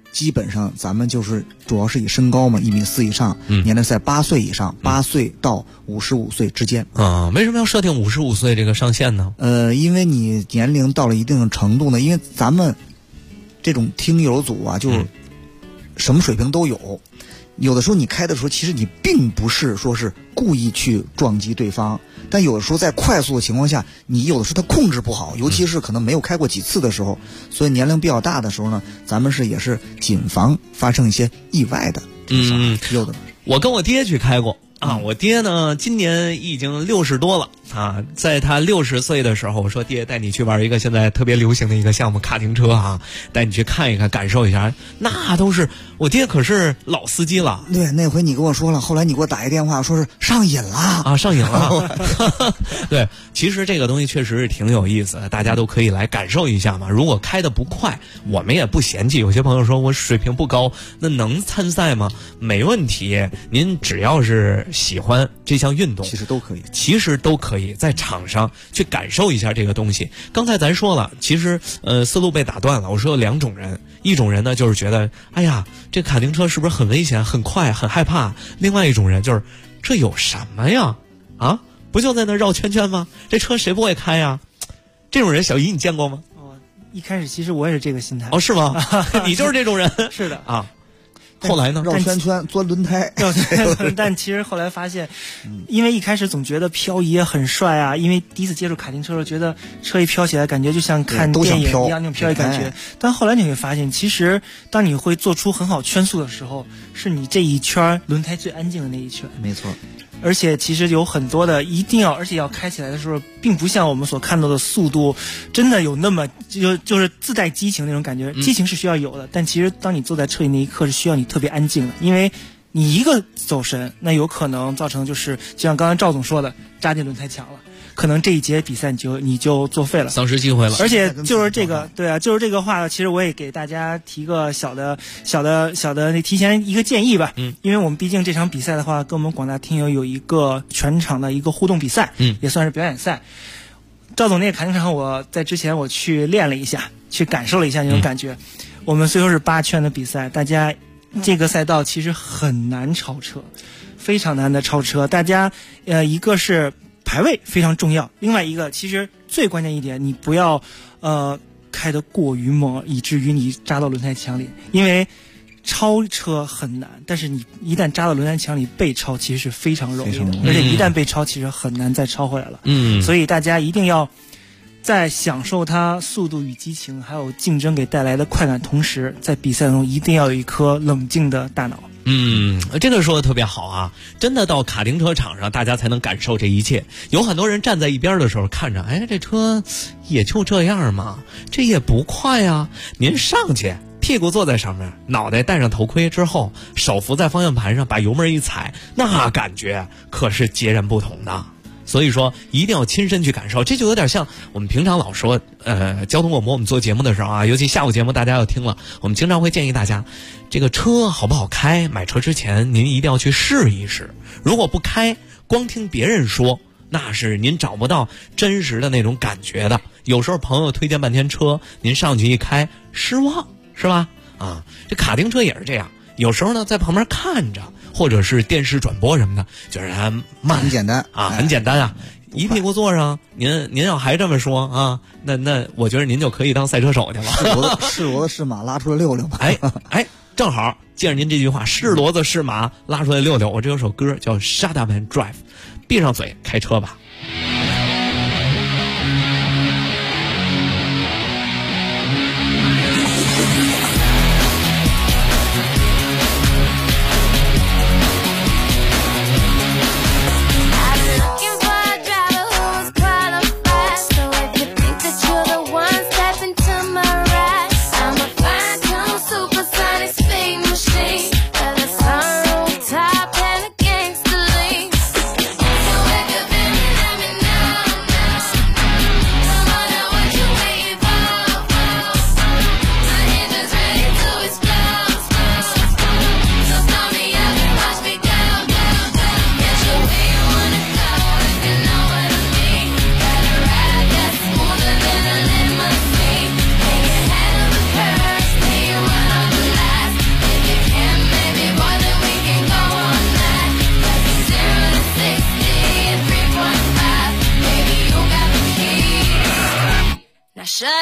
基本上咱们就是主要是以身高嘛，1.4米以上，年龄在8岁以上，8岁到55岁之间。 为什么要设定55岁这个上限呢？ 因为你年龄到了一定程度呢，因为咱们这种听友组啊，就是什么水平都有。有的时候你开的时候，其实你并不是说是故意去撞击对方，但有的时候在快速的情况下，你有的时候它控制不好，尤其是可能没有开过几次的时候，所以年龄比较大的时候呢，咱们也是谨防发生一些意外的。有的。 我跟我爹去开过啊，我爹呢今年已经60多了啊，在他60岁的时候，我说爹带你去玩一个现在特别流行的一个项目卡丁车啊，带你去看一看，感受一下。那都是我爹可是老司机了。 对，那回你跟我说了，后来你给我打一电话说是上瘾了啊，上瘾了。对，其实这个东西确实是挺有意思的，大家都可以来感受一下嘛。如果开得不快，我们也不嫌弃。有些朋友说我水平不高，那能参赛吗？没问题，您只要是喜欢这项运动， 其实都可以。 在场上去感受一下这个东西。刚才咱说了，其实思路被打断了。我说有2种人，一种人呢就是觉得，哎呀，这卡丁车是不是很危险、很快、很害怕？另外一种人就是这有什么呀？啊，不就在那绕圈圈吗？这车谁不会开呀？这种人，小姨你见过吗？ 一开始其实我也是这个心态。 是吗？你就是这种人？ 是的啊。后来呢？ 绕圈圈、钻轮胎， 但其实后来发现，因为一开始总觉得漂移也很帅啊，因为第一次接触卡丁车的时候，觉得车一飘起来，感觉就像看电影一样那种飘移感觉。但后来你会发现，其实当你会做出很好圈速的时候，是你这一圈轮胎最安静的那一圈。 没错。 而且其实有很多的一定要，而且要开起来的时候，并不像我们所看到的速度，真的有那么就是自带激情那种感觉。激情是需要有的，但其实当你坐在车里那一刻是需要你特别安静的，因为你一个走神，那有可能造成就像刚才赵总说的，扎进轮胎墙了。可能这一节比赛你就作废了， 丧失机会了。 而且就是这个，对啊，就是这个话，其实我也给大家提个小的那提前一个建议吧。因为我们毕竟这场比赛的话，跟我们广大听友有一个全场的一个互动比赛，也算是表演赛。赵总那个卡丁场，我在之前我去练了一下，去感受了一下那种感觉。我们虽说是8圈的比赛，大家这个赛道其实很难超车，非常难的超车。大家一个是排位非常重要，另外一个其实最关键一点，你不要开得过于猛，以至于你扎到轮胎墙里，因为超车很难，但是你一旦扎到轮胎墙里，被超其实是非常容易的，而且一旦被超其实很难再超回来了。所以大家一定要在享受它速度与激情还有竞争给带来的快感同时，在比赛中一定要有一颗冷静的大脑。 这个说的特别好啊！真的到卡丁车场上，大家才能感受这一切。有很多人站在一边的时候看着，哎，这车也就这样嘛，这也不快啊。您上去，屁股坐在上面，脑袋戴上头盔之后，手扶在方向盘上，把油门一踩，那感觉可是截然不同的。所以说一定要亲身去感受，这就有点像我们平常老说交通广播我们做节目的时候啊，尤其下午节目大家要听了，我们经常会建议大家，这个车好不好开，买车之前您一定要去试一试。如果不开，光听别人说，那是您找不到真实的那种感觉的。有时候朋友推荐半天车，您上去一开失望，是吧？啊，这卡丁车也是这样，有时候呢在旁边看着，或者是电视转播什么的，就是慢， 很简单啊，很简单啊。一屁股坐上，您要还这么说啊，那我觉得您就可以当赛车手去了。 是骡子是马，拉出来溜溜吧。 哎，正好借着您这句话，是骡子是马，拉出来溜溜。我这有首歌叫《Shut Up and Drive》，闭上嘴开车吧。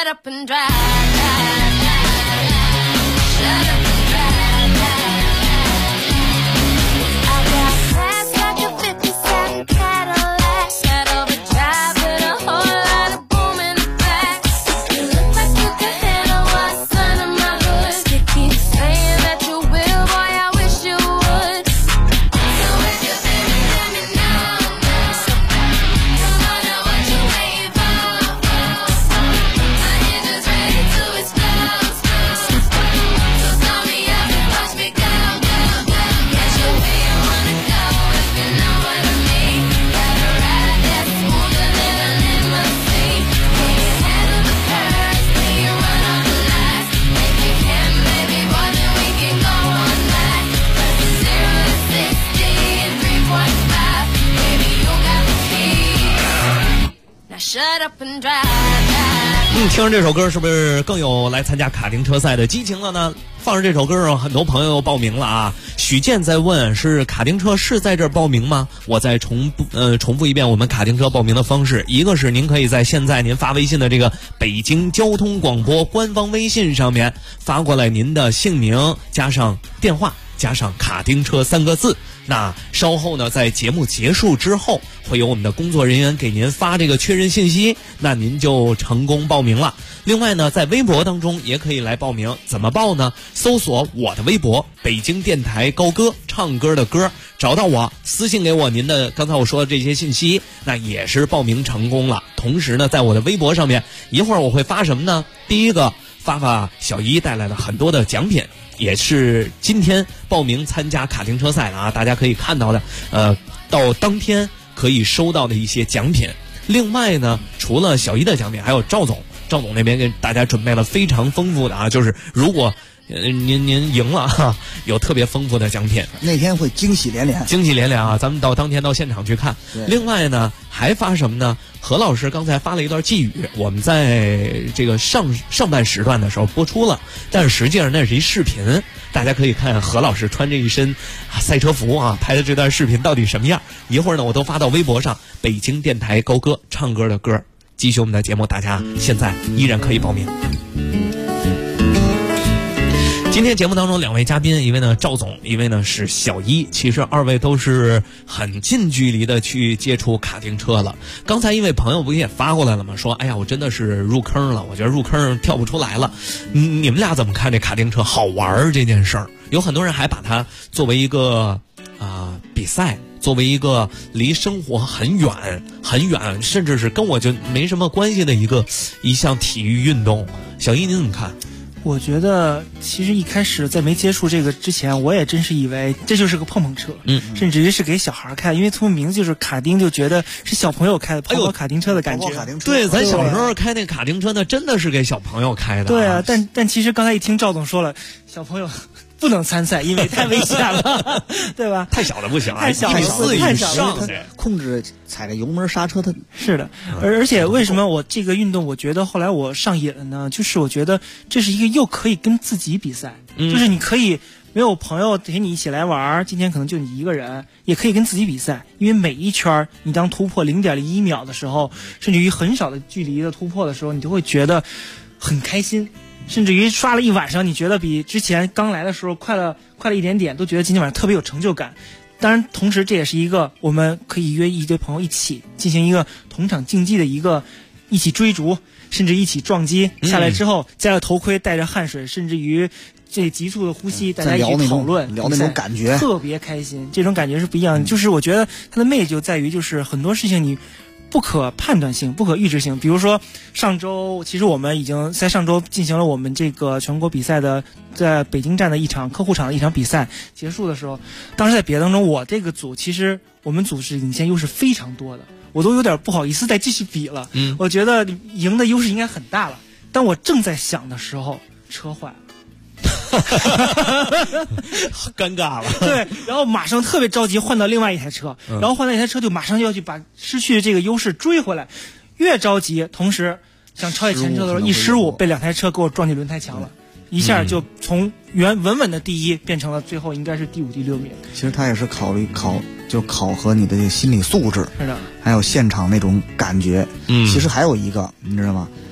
up and drive, drive, drive. Shut up and drive, drive, drive. I got class like a 57 Cadillac, got overdrive with a whole lot of boom in the back. You look like you could handle what's under my hood. You keep saying that you will, boy, I wish you would. So if you're feeling, let me know. Come on now, what you waiting for? My engine's ready to explode. So call me up and watch me go, go, go. Get you where you wanna go, if you know what I mean. Got a ride that's smoother than a limousine. Can you handle the curves? Can you run all the lights? If you can, baby boy, then we can go all night. 'Cause it's 0 to 60 in 3.5. Baby, you got the key. Now shut up and drive, drive. 听着这首歌是不是更有来参加卡丁车赛的激情了呢？放着这首歌，很多朋友报名了啊。许健在问，是卡丁车是在这儿报名吗？我再重复一遍我们卡丁车报名的方式。一个是您可以在现在您发微信的这个北京交通广播官方微信上面发过来您的姓名加上电话加上卡丁车3个字。那稍后呢，在节目结束之后，会有我们的工作人员给您发这个确认信息，那您就成功报名了。另外呢，在微博当中也可以来报名，怎么报呢？搜索我的微博北京电台高歌，唱歌的歌，找到我，私信给我您的刚才我说的这些信息，那也是报名成功了。同时呢，在我的微博上面，一会儿我会发什么呢？第一个，发小姨带来了很多的奖品，也是今天报名参加卡丁车赛的啊，大家可以看到的，到当天可以收到的一些奖品。另外呢，除了小姨的奖品，还有赵总那边给大家准备了非常丰富的啊，就是如果您赢了哈，有特别丰富的奖品。 那天会惊喜连连啊！咱们当天到现场去看。另外呢，还发什么呢？何老师刚才发了一段寄语，我们在这个上半时段的时候播出了，但是实际上那是一视频，大家可以看何老师穿着一身赛车服啊拍的这段视频到底什么样。一会儿呢，我都发到微博上，北京电台高歌，唱歌的歌。继续我们的节目，大家现在依然可以报名。今天节目当中两位嘉宾，一位呢赵总，一位呢是小一。其实二位都是很近距离的去接触卡丁车了。刚才一位朋友不也发过来了吗？说哎呀，我真的是入坑了，我觉得入坑跳不出来了。你们俩怎么看这卡丁车好玩这件事儿？有很多人还把它作为一个比赛，作为一个离生活很远，甚至是跟我就没什么关系的一项体育运动。小一，你怎么看？ 我觉得其实一开始在没接触这个之前，我也真是以为这就是个碰碰车，甚至于是给小孩开，因为从名字就是卡丁，就觉得是小朋友开的跑卡丁车的感觉。 对，咱小时候开那卡丁车呢，真的是给小朋友开的。 对啊，但其实刚才一听赵总说了，小朋友不能参赛，因为太危险了，对吧？ 太小的不行， 太小了， 太小了， 控制踩着油门刹车，它是的。而且为什么我这个运动，我觉得后来我上瘾了呢？就是我觉得这是一个又可以跟自己比赛，就是你可以没有朋友陪你一起来玩，今天可能就你一个人，也可以跟自己比赛，因为每一圈你当突破0.01秒的时候，甚至于很少的距离的突破的时候，你就会觉得很开心。甚至于刷了一晚上，你觉得比之前刚来的时候快了一点点，都觉得今天晚上特别有成就感。当然，同时这也是一个我们可以约一堆朋友一起进行一个同场竞技的一起追逐，甚至一起撞击。下来之后，戴着头盔，带着汗水，甚至于这急促的呼吸，大家一起讨论， 聊那种感觉， 特别开心。这种感觉是不一样的。就是我觉得它的魅力就在于，就是很多事情你不可判断性、不可预知性。比如说上周，其实我们已经在上周进行了我们这个全国比赛的，在北京站的客户场的一场比赛结束的时候，当时在比赛当中，我这个组其实我们组是领先优势非常多的，我都有点不好意思再继续比了。我觉得赢的优势应该很大了。当我正在想的时候，车坏了。 尴尬了， 对，然后马上特别着急换到另外一台车，然后换到一台车就马上就要去把失去的这个优势追回来，越着急，同时想超越前车的时候一失误，被两台车给我撞进轮胎墙了，一下就从稳稳的第一变成了最后应该是第5、第6名。 其实他也是考核你的这个心理素质， 是的， 还有现场那种感觉。其实还有一个你知道吗？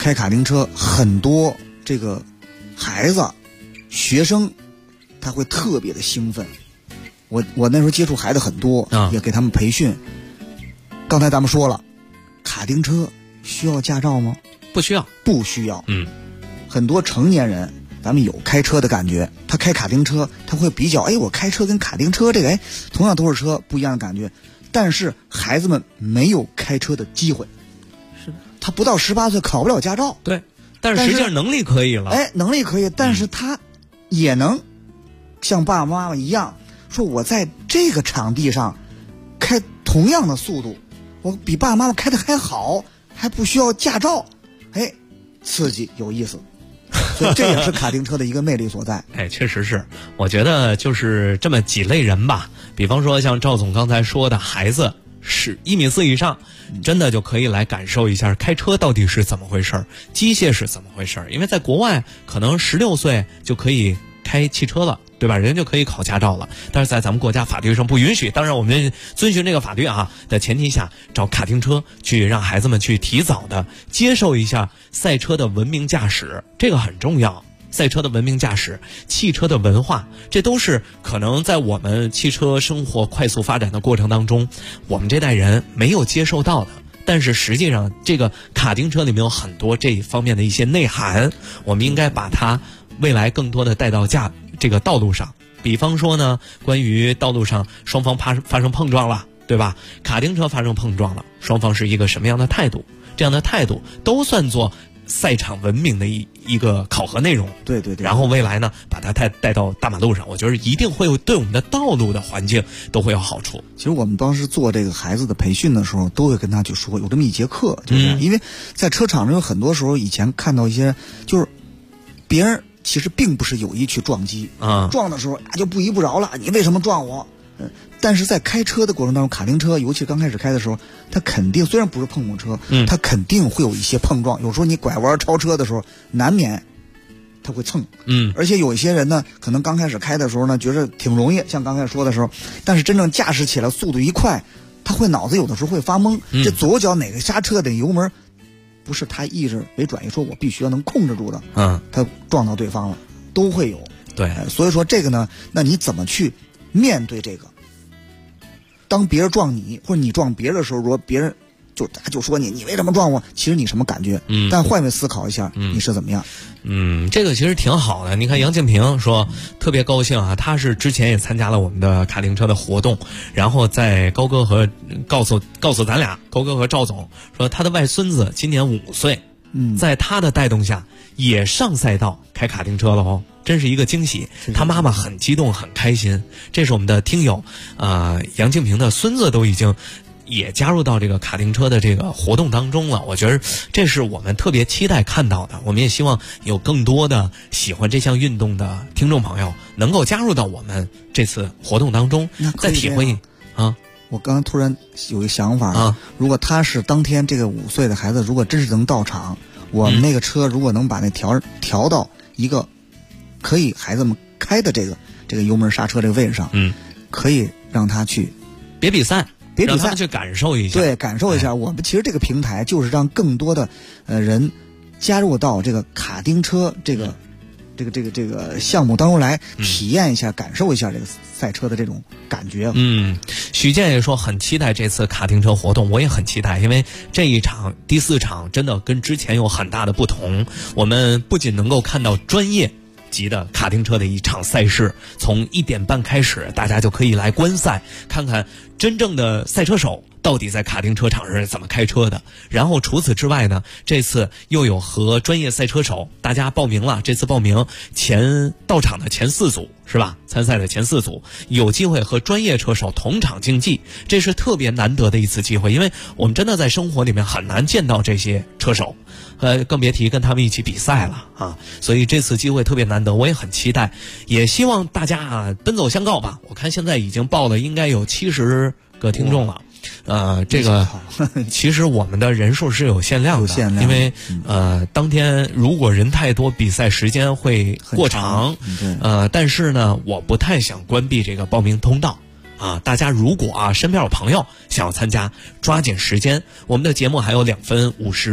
开卡丁车很多这个孩子学生他会特别的兴奋。我那时候接触孩子很多，也给他们培训。刚才咱们说了，卡丁车需要驾照吗？ 不需要， 不需要。很多成年人，咱们有开车的感觉，他开卡丁车，他会比较，我开车跟卡丁车这个，同样都是车，不一样的感觉。但是孩子们没有开车的机会， 是的， 他不到18岁考不了驾照。 对，但是实际上能力可以了。 能力可以，但是他也能像爸爸妈妈一样，说我在这个场地上开同样的速度，我比爸爸妈妈开的还好，还不需要驾照，刺激有意思。所以这也是卡丁车的一个魅力所在。 确实是，我觉得就是这么几类人吧。比方说像赵总刚才说的，孩子是1.4米以上，真的就可以来感受一下开车到底是怎么回事，机械是怎么回事。因为在国外可能16岁就可以开汽车了，对吧？人就可以考驾照了，但是在咱们国家法律上不允许。当然我们遵循这个法律的前提下，找卡丁车去让孩子们去提早的接受一下赛车的文明驾驶，这个很重要。赛车的文明驾驶，汽车的文化，这都是可能在我们汽车生活快速发展的过程当中，我们这代人没有接受到的。但是实际上这个卡丁车里面有很多这一方面的一些内涵，我们应该把它未来更多的带到这个道路上。比方说呢，关于道路上双方发生碰撞了，对吧？卡丁车发生碰撞了，双方是一个什么样的态度？这样的态度都算作赛场文明的一个考核内容。 对。 然后未来呢，把它带到大马路上，我觉得一定会对我们的道路的环境都会有好处。 其实我们当时做这个孩子的培训的时候，都会跟他去说，有这么一节课，就是因为在车场上有很多时候以前看到一些，就是别人其实并不是有意去撞击，撞的时候就不依不饶了，你为什么撞我？但是在开车的过程当中，卡丁车尤其刚开始开的时候，它肯定虽然不是碰碰车，它肯定会有一些碰撞。有时候你拐弯超车的时候，难免它会蹭。而且有一些人呢，可能刚开始开的时候呢，觉得挺容易，像刚才说的时候，但是真正驾驶起来速度一快，他会脑子有的时候会发懵。这左脚哪个刹车得油门，不是他意志为转移，说我必须要能控制住的。他撞到对方了，都会有。 对， 所以说这个呢，那你怎么去面对这个？当别人撞你或者你撞别人的时候，如果别人就说你为什么撞我？其实你什么感觉？但换位思考一下，你是怎么样？ 这个其实挺好的。你看杨静平说特别高兴他是之前也参加了我们的卡丁车的活动，然后在高哥和告诉咱俩，高哥和赵总说他的外孙子今年5岁，在他的带动下也上赛道开卡丁车了真是一个惊喜。他妈妈很激动很开心。这是我们的听友杨静平的孙子都已经也加入到这个卡丁车的这个活动当中了。我觉得这是我们特别期待看到的。我们也希望有更多的喜欢这项运动的听众朋友能够加入到我们这次活动当中，再体会我刚刚突然有一个想法如果他是当天这个5岁的孩子，如果真是能到场，我们那个车如果能把那调到一个可以孩子们开的这个油门刹车这个位置上，可以让他去别比赛，让他们去感受一下。 对，感受一下。我们其实这个平台就是让更多的人加入到这个卡丁车这个项目当中来，体验一下，感受一下这个赛车的这种感觉。 许健也说很期待这次卡丁车活动，我也很期待，因为这一场第4场真的跟之前有很大的不同。我们不仅能够看到专业级的卡丁车的一场赛事，从1点半开始，大家就可以来观赛，看看真正的赛车手到底在卡丁车场上是怎么开车的。然后除此之外呢，这次又有和专业赛车手，大家报名了，这次报名到场的前4组是吧？参赛的前4组有机会和专业车手同场竞技，这是特别难得的一次机会，因为我们真的在生活里面很难见到这些车手，更别提跟他们一起比赛了所以这次机会特别难得，我也很期待，也希望大家奔走相告吧。我看现在已经报了应该有70个听众了。这个其实我们的人数是有限量的，因为当天如果人太多，比赛时间会过长。但是呢，我不太想关闭这个报名通道大家如果身边有朋友想要参加，抓紧时间。我们的节目还有2分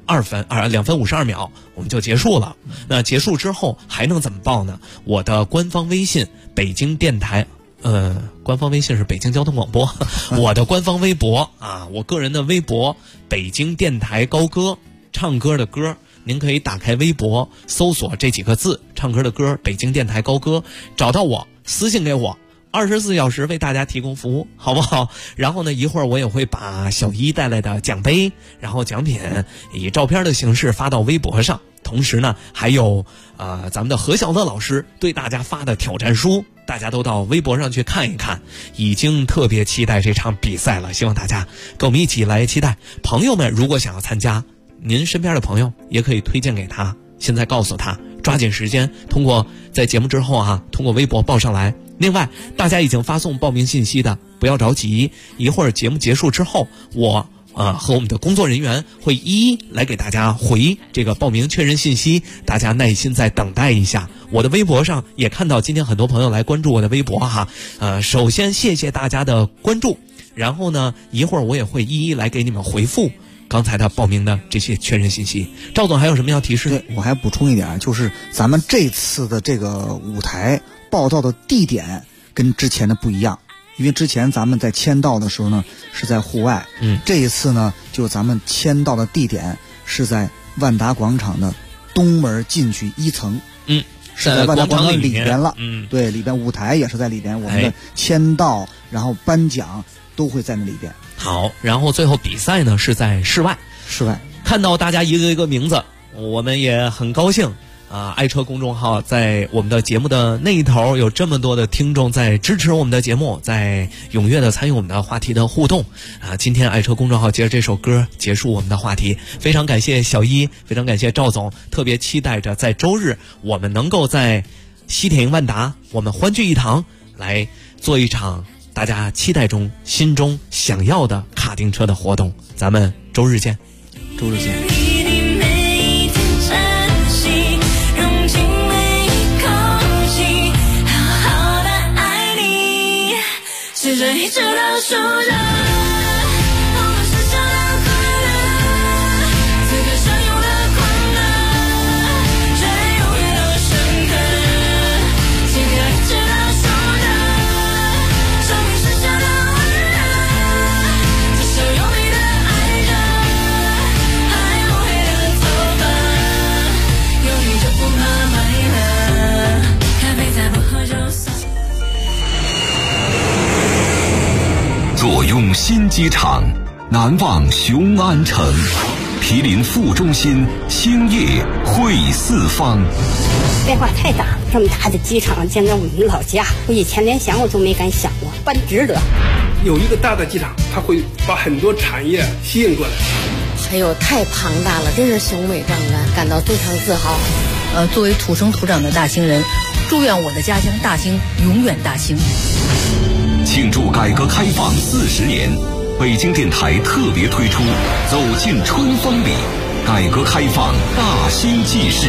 2分52秒，我们就结束了。那结束之后还能怎么报呢？我的官方微信北京电台，官方微信是北京交通广播，我的官方微博啊，我个人的微博北京电台高歌，唱歌的歌，您可以打开微博搜索这几个字，唱歌的歌，北京电台高歌，找到我，私信给我。24小时为大家提供服务，好不好？然后呢，一会儿我也会把小一带来的奖杯，然后奖品以照片的形式发到微博上。同时呢，还有咱们的何小乐老师对大家发的挑战书，大家都到微博上去看一看。已经特别期待这场比赛了，希望大家跟我们一起来期待。朋友们如果想要参加，您身边的朋友也可以推荐给他，现在告诉他，抓紧时间，通过在节目之后通过微博报上来。另外，大家已经发送报名信息的，不要着急，一会儿节目结束之后，我和我们的工作人员会一一来给大家回这个报名确认信息，大家耐心再等待一下。我的微博上也看到今天很多朋友来关注我的微博首先谢谢大家的关注，然后呢，一会儿我也会一一来给你们回复刚才的报名的这些确认信息。赵总还有什么要提示？ 对，我还补充一点，就是咱们这次的这个舞台报道的地点跟之前的不一样，因为之前咱们在签到的时候呢是在户外，这一次呢就咱们签到的地点是在万达广场的东门进去1层，是在万达广场里边了，对，里边舞台也是在里边，我们的签到然后颁奖都会在那里边。 好，然后最后比赛呢是在室外，看到大家一个一个名字，我们也很高兴。爱车公众号在我们的节目的那一头有这么多的听众在支持我们的节目，在踊跃的参与我们的话题的互动今天爱车公众号接着这首歌结束我们的话题，非常感谢小一，非常感谢赵总，特别期待着在周日我们能够在西铁营万达我们欢聚一堂，来做一场大家期待中心中想要的卡丁车的活动。咱们周日见。 是这一直的熟人，我们是想要快乐，此刻相拥的快乐，却永远都深刻。请别一直的熟人，生命是想要温热，至少有你的爱着，还有黑的头发，有你就不怕快乐，咖啡再不喝就算。 坐拥新机场，难忘雄安城，毗邻副中心，兴业汇四方。 变化太大，这么大的机场，简直我们老家，我以前连想我都没敢想过，办值得。 有一个大的机场，它会把很多产业吸引过来。 哎呦，太庞大了，真是雄伟壮观，感到非常自豪。 作为土生土长的大兴人，祝愿我的家乡大兴永远大兴。 庆祝改革开放40年，北京电台特别推出《走进春风里》，改革开放大兴纪事。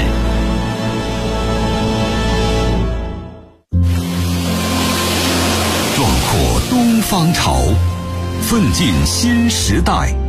壮阔东方潮，奋进新时代。